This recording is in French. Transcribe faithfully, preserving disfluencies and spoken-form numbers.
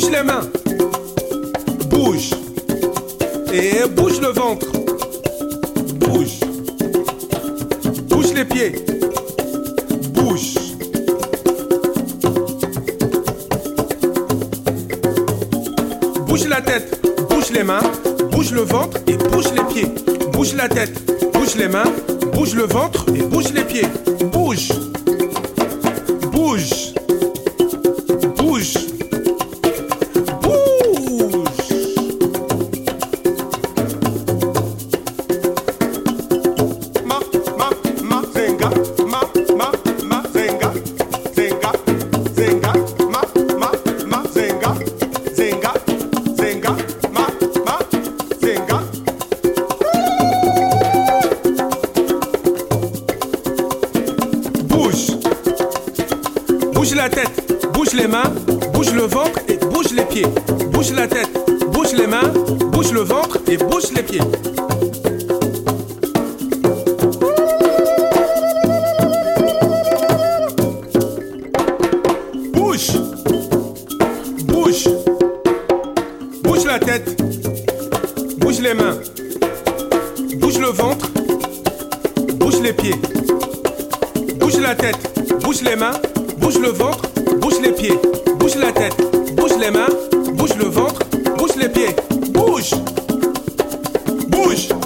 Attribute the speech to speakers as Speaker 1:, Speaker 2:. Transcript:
Speaker 1: bouge les mains, bouge, et bouge le ventre, bouge, bouge les pieds, bouge. Bouge la tête, bouge les mains, bouge le ventre et bouge les pieds. Bouge la tête, bouge les mains, bouge le ventre et bouge les pieds. Bouge, bouge, bouge, bouge. Ma, ma, ma, zenga, ma, ma, ma, zenga, zenga, zenga, ma, ma, ma, zenga, zenga. Zenga, ma, ma, zenga. Bouge. Bouge la tête, bouge les mains, bouge le ventre et bouge les pieds. Bouge la tête, bouge les mains, bouge le ventre et bouge les pieds. Bouge. Bouge. Bouge la tête, bouge les mains, bouge le ventre, bouge les pieds. Bouge la tête, bouge les mains, bouge le ventre, bouge les pieds. Bouge la tête, bouge les mains, bouge le ventre, bouge les pieds. Bouge, bouge.